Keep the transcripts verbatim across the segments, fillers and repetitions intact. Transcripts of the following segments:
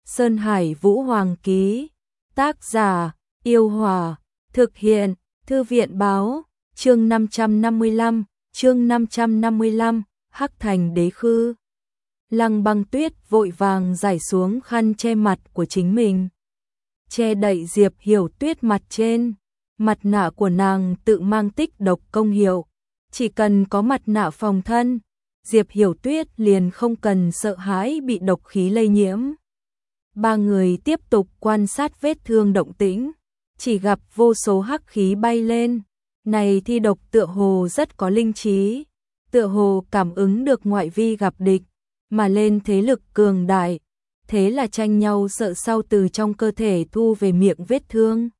Sơn Hải Vũ Hoàng ký. Tác giả: Yêu Hòa. Thực hiện: Thư viện báo. Chương năm trăm năm mươi lăm, chương năm trăm năm mươi lăm, Hắc Thành Đế Khư. Lăng Băng Tuyết vội vàng giải xuống khăn che mặt của chính mình, che đậy Diệp Hiểu Tuyết mặt trên. Mặt nạ của nàng tự mang tích độc công hiệu, chỉ cần có mặt nạ phòng thân, Diệp Hiểu Tuyết liền không cần sợ hãi bị độc khí lây nhiễm. Ba người tiếp tục quan sát vết thương động tĩnh, chỉ gặp vô số hắc khí bay lên. Này thi độc tựa hồ rất có linh trí, tựa hồ cảm ứng được ngoại vi gặp địch, mà lên thế lực cường đại, thế là tranh nhau sợ sau từ trong cơ thể thu về miệng vết thương.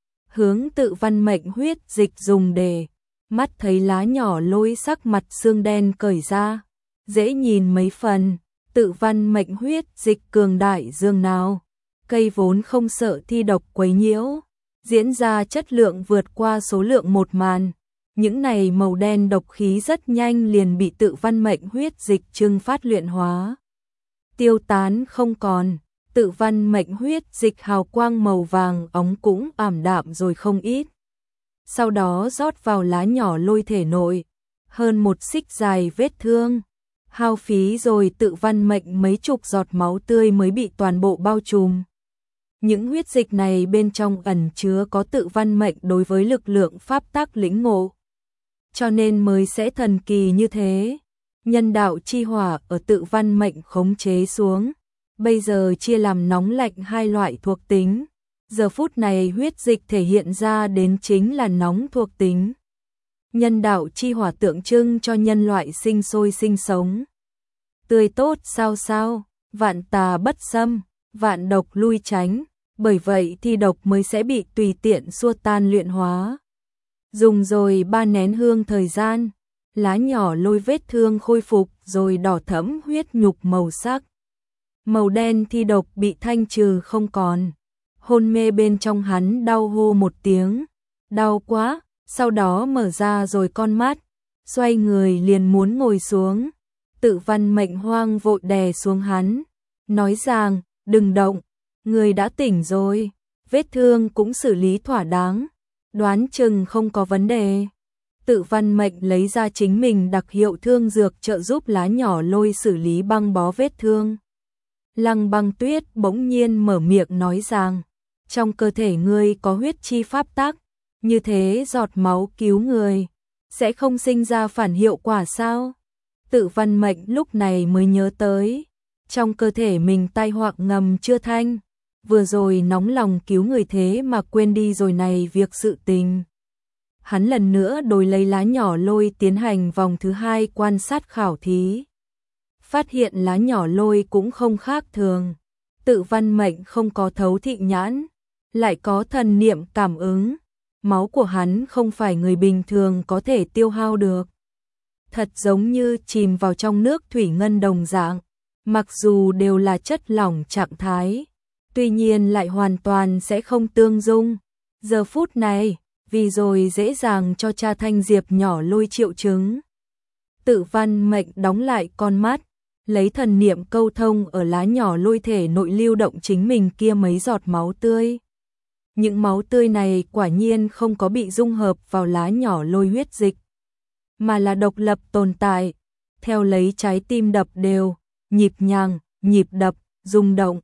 Hướng Tự Văn mệnh huyết dịch dùng để, mắt thấy lá nhỏ lôi sắc mặt xương đen cởi ra, dễ nhìn mấy phần. Tự Văn mệnh huyết dịch cường đại dương nào, cây vốn không sợ thi độc quấy nhiễu, diễn ra chất lượng vượt qua số lượng một màn. Những này màu đen độc khí rất nhanh liền bị Tự Văn mệnh huyết dịch trưng phát luyện hóa, tiêu tán không còn. Tự Văn mệnh huyết dịch hào quang màu vàng óng cũng ảm đạm rồi không ít. Sau đó rót vào lá nhỏ lôi thể nội, hơn một xích dài vết thương, hao phí rồi Tự Văn mệnh mấy chục giọt máu tươi mới bị toàn bộ bao trùm. Những huyết dịch này bên trong ẩn chứa có Tự Văn mệnh đối với lực lượng pháp tắc lĩnh ngộ, cho nên mới sẽ thần kỳ như thế. Nhân đạo chi hỏa ở Tự Văn mệnh khống chế xuống, bây giờ chia làm nóng lạnh hai loại thuộc tính. Giờ phút này huyết dịch thể hiện ra đến chính là nóng thuộc tính. Nhân đạo chi hỏa tượng trưng cho nhân loại sinh sôi sinh sống, tươi tốt sao sao, vạn tà bất xâm, vạn độc lui tránh, bởi vậy thì độc mới sẽ bị tùy tiện xua tan luyện hóa. Dùng rồi ba nén hương thời gian, lá nhỏ lôi vết thương khôi phục rồi đỏ thẫm huyết nhục màu sắc. Màu đen thi độc bị thanh trừ không còn. Hôn mê bên trong hắn đau hô một tiếng, đau quá, sau đó mở ra rồi con mắt, xoay người liền muốn ngồi xuống. Tự Văn mệnh hoang vội đè xuống hắn, nói rằng, đừng động, người đã tỉnh rồi, vết thương cũng xử lý thỏa đáng, đoán chừng không có vấn đề. Tự Văn mệnh lấy ra chính mình đặc hiệu thương dược trợ giúp lá nhỏ lôi xử lý băng bó vết thương. Lăng Băng Tuyết bỗng nhiên mở miệng nói rằng, trong cơ thể ngươi có huyết chi pháp tắc, như thế giọt máu cứu người, sẽ không sinh ra phản hiệu quả sao? Tự Văn mệnh lúc này mới nhớ tới, trong cơ thể mình tai họa ngầm chưa thanh, vừa rồi nóng lòng cứu người thế mà quên đi rồi này việc sự tình. Hắn lần nữa đổi lấy lá nhỏ lôi tiến hành vòng thứ hai quan sát khảo thí. Phát hiện lá nhỏ lôi cũng không khác thường. Tự Văn mệnh không có thấu thị nhãn, lại có thần niệm cảm ứng. Máu của hắn không phải người bình thường có thể tiêu hao được. Thật giống như chìm vào trong nước thủy ngân đồng dạng, mặc dù đều là chất lỏng trạng thái, tuy nhiên lại hoàn toàn sẽ không tương dung. Giờ phút này, vì rồi dễ dàng cho cha Thanh Diệp nhỏ lôi triệu chứng. Tự Văn mệnh đóng lại con mắt, lấy thần niệm câu thông ở lá nhỏ lôi thể nội lưu động chính mình kia mấy giọt máu tươi. Những máu tươi này quả nhiên không có bị dung hợp vào lá nhỏ lôi huyết dịch, mà là độc lập tồn tại, theo lấy trái tim đập đều, nhịp nhàng, nhịp đập, rung động.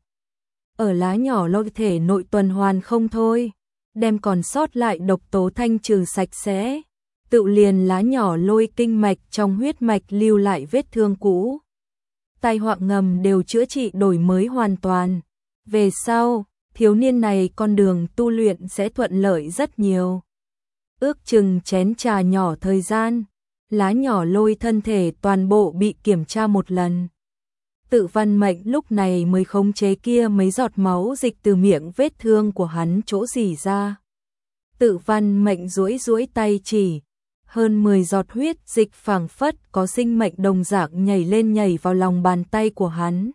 Ở lá nhỏ lôi thể nội tuần hoàn không thôi, đem còn sót lại độc tố thanh trừ sạch sẽ, tự liền lá nhỏ lôi kinh mạch trong huyết mạch lưu lại vết thương cũ. Tai họa ngầm đều chữa trị đổi mới hoàn toàn. Về sau, thiếu niên này con đường tu luyện sẽ thuận lợi rất nhiều. Ước chừng chén trà nhỏ thời gian, lá nhỏ lôi thân thể toàn bộ bị kiểm tra một lần. Tự Văn mệnh lúc này mới khống chế kia mấy giọt máu dịch từ miệng vết thương của hắn chỗ rỉ ra. Tự Văn mệnh duỗi duỗi tay chỉ, hơn mười giọt huyết dịch phảng phất có sinh mệnh đồng dạng nhảy lên nhảy vào lòng bàn tay của hắn.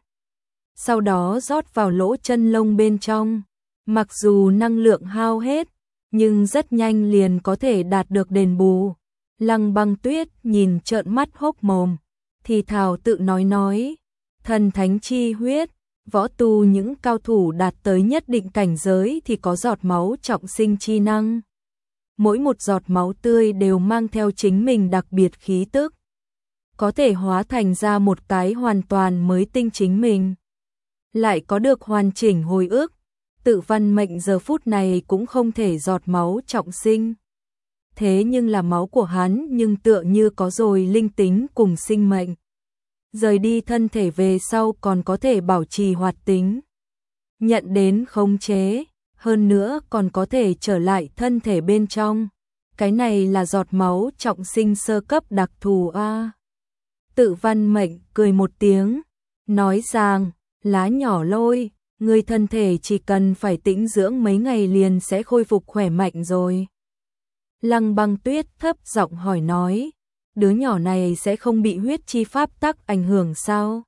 Sau đó rót vào lỗ chân lông bên trong, mặc dù năng lượng hao hết, nhưng rất nhanh liền có thể đạt được đền bù. Lăng Băng Tuyết nhìn trợn mắt hốc mồm, thì thào tự nói nói, thần thánh chi huyết, Võ tu những cao thủ đạt tới nhất định cảnh giới thì có giọt máu trọng sinh chi năng. Mỗi một giọt máu tươi đều mang theo chính mình đặc biệt khí tức, có thể hóa thành ra một cái hoàn toàn mới tinh chính mình, lại có được hoàn chỉnh hồi ức. Tự Văn Mệnh giờ phút này cũng không thể giọt máu trọng sinh. Thế nhưng là máu của hắn nhưng tựa như có rồi linh tính cùng sinh mệnh. Rời đi thân thể về sau còn có thể bảo trì hoạt tính, nhận đến khống chế, hơn nữa còn có thể trở lại thân thể bên trong. Cái này là giọt máu trọng sinh sơ cấp đặc thù a. Tự Văn Mệnh cười một tiếng, nói rằng, lá nhỏ Lôi, người thân thể chỉ cần phải tĩnh dưỡng mấy ngày liền sẽ khôi phục khỏe mạnh rồi. Lăng Băng Tuyết thấp giọng hỏi nói, đứa nhỏ này sẽ không bị huyết chi pháp tắc ảnh hưởng sao?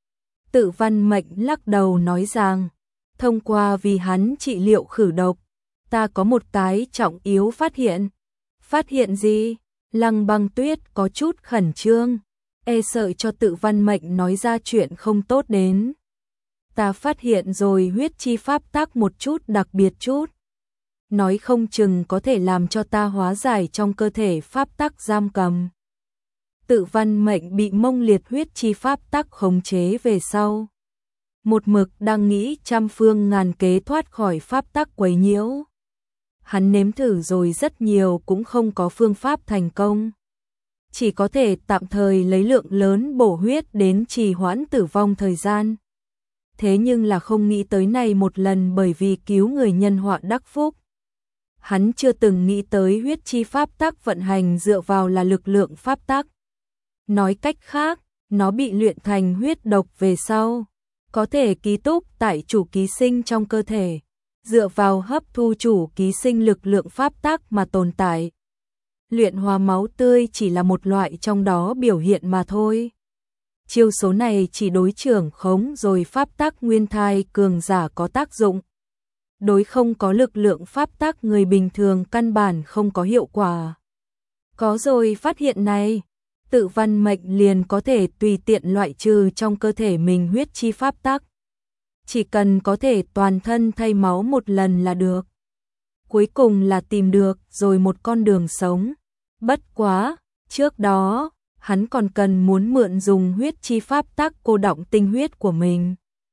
Tự Văn Mệnh lắc đầu nói rằng, thông qua vì hắn trị liệu khử độc, ta có một cái trọng yếu phát hiện. Phát hiện gì? Lăng Băng Tuyết có chút khẩn trương, e sợ cho Tự Văn Mệnh nói ra chuyện không tốt đến. Ta phát hiện rồi huyết chi pháp tắc một chút đặc biệt chút, nói không chừng có thể làm cho ta hóa giải trong cơ thể pháp tắc giam cầm. Tự Văn Mệnh bị mông liệt huyết chi pháp tắc khống chế về sau, một mực đang nghĩ trăm phương ngàn kế thoát khỏi pháp tắc quấy nhiễu. Hắn nếm thử rồi rất nhiều cũng không có phương pháp thành công, chỉ có thể tạm thời lấy lượng lớn bổ huyết đến trì hoãn tử vong thời gian. Thế nhưng là không nghĩ tới này một lần bởi vì cứu người nhân họa đắc phúc. Hắn chưa từng nghĩ tới huyết chi pháp tắc vận hành dựa vào là lực lượng pháp tắc. Nói cách khác, nó bị luyện thành huyết độc về sau, có thể ký túc tại chủ ký sinh trong cơ thể, dựa vào hấp thu chủ ký sinh lực lượng pháp tắc mà tồn tại. Luyện hóa máu tươi chỉ là một loại trong đó biểu hiện mà thôi. Chiêu số này chỉ đối trưởng khống rồi pháp tắc nguyên thai cường giả có tác dụng. Đối không có lực lượng pháp tắc người bình thường căn bản không có hiệu quả. Có rồi phát hiện này, Tự Văn Mệnh liền có thể tùy tiện loại trừ trong cơ thể mình huyết chi pháp tắc. Chỉ cần có thể toàn thân thay máu một lần là được. Cuối cùng là tìm được rồi một con đường sống. Bất quá, trước đó, hắn còn cần muốn mượn dùng huyết chi pháp tắc cô đọng tinh huyết của mình.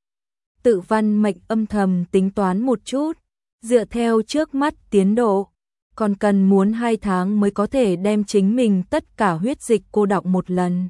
Tự Văn Mệnh âm thầm tính toán một chút, dựa theo trước mắt tiến độ, còn cần muốn hai tháng mới có thể đem chính mình tất cả huyết dịch cô đọng một lần.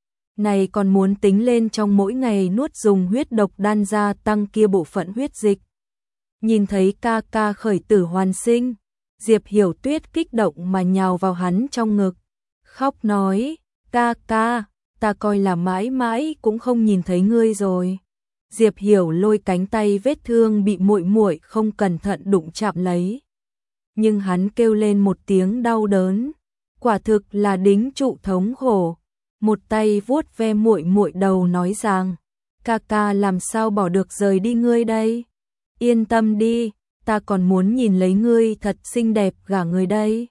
Này còn muốn tính lên trong mỗi ngày nuốt dùng huyết độc đan gia tăng kia bộ phận huyết dịch. Nhìn thấy ca ca khởi tử hoàn sinh, Diệp Hiểu Tuyết kích động mà nhào vào hắn trong ngực, khóc nói, ca ca, ta coi là mãi mãi cũng không nhìn thấy ngươi rồi. Diệp Hiểu lôi cánh tay vết thương bị muội muội không cẩn thận đụng chạm lấy. Nhưng hắn kêu lên một tiếng đau đớn, quả thực là đính trụ thống khổ. Một tay vuốt ve muội muội đầu nói rằng, ca ca làm sao bỏ được rời đi ngươi đây? Yên tâm đi, ta còn muốn nhìn lấy ngươi thật xinh đẹp gả người đây.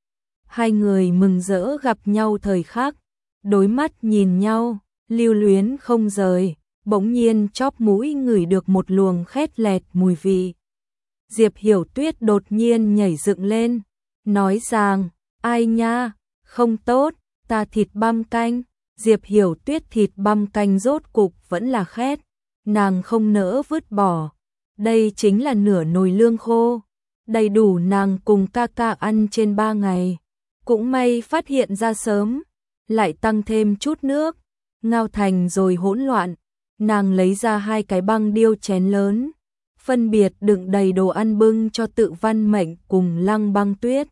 Hai người mừng rỡ gặp nhau thời khắc, đối mắt nhìn nhau, lưu luyến không rời, bỗng nhiên chóp mũi ngửi được một luồng khét lẹt mùi vị. Diệp Hiểu Tuyết đột nhiên nhảy dựng lên, nói rằng, ai nha, không tốt, ta thịt băm canh. Diệp Hiểu Tuyết thịt băm canh rốt cục vẫn là khét, nàng không nỡ vứt bỏ. Đây chính là nửa nồi lương khô, đầy đủ nàng cùng ca ca ăn trên ba ngày. Cũng may phát hiện ra sớm, lại tăng thêm chút nước, ngao thành rồi hỗn loạn. Nàng lấy ra hai cái băng điêu chén lớn, phân biệt đựng đầy đồ ăn bưng cho Tự Văn Mệnh cùng Lăng Băng Tuyết.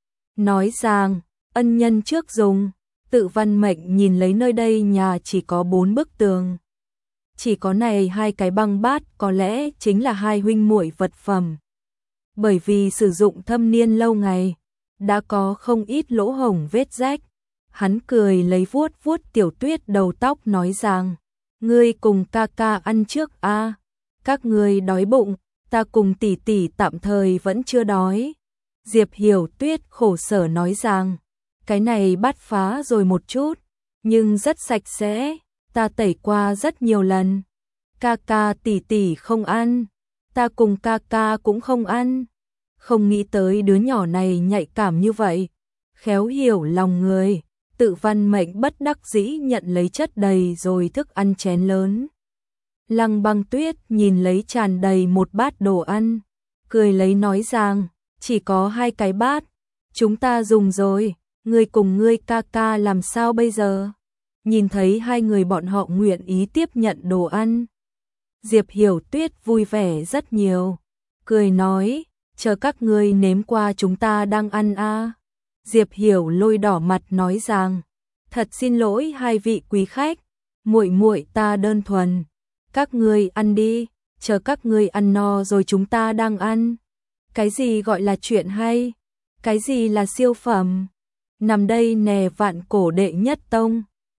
Nói rằng, ân nhân trước dùng. Tự Văn Mệnh nhìn lấy nơi đây nhà chỉ có bốn bức tường. Chỉ có này hai cái băng bát có lẽ chính là hai huynh muội vật phẩm. Bởi vì sử dụng thâm niên lâu ngày, đã có không ít lỗ hổng vết rách. Hắn cười lấy vuốt vuốt Tiểu Tuyết đầu tóc nói rằng, ngươi cùng ca ca ăn trước a, các ngươi đói bụng, ta cùng tỷ tỷ tạm thời vẫn chưa đói. Diệp Hiểu Tuyết khổ sở nói rằng, cái này bát phá rồi một chút, nhưng rất sạch sẽ, ta tẩy qua rất nhiều lần. ca ca tỷ tỷ không ăn, ta cùng ca ca cũng không ăn. Không nghĩ tới đứa nhỏ này nhạy cảm như vậy, khéo hiểu lòng người, Tự Văn Mệnh bất đắc dĩ nhận lấy chất đầy rồi thức ăn chén lớn. Lăng Băng Tuyết nhìn lấy tràn đầy một bát đồ ăn, cười lấy nói rằng, chỉ có hai cái bát, chúng ta dùng rồi, ngươi cùng ngươi ca ca làm sao bây giờ? Nhìn thấy hai người bọn họ nguyện ý tiếp nhận đồ ăn, Diệp Hiểu Tuyết vui vẻ rất nhiều, cười nói, chờ các ngươi nếm qua chúng ta đang ăn a. Diệp Hiểu Lôi đỏ mặt nói rằng, thật xin lỗi hai vị quý khách, muội muội ta đơn thuần, các ngươi ăn đi, chờ các ngươi ăn no rồi chúng ta đang ăn. Cái gì gọi là chuyện hay? Cái gì là siêu phẩm? Nằm đây nè vạn cổ đệ nhất tông.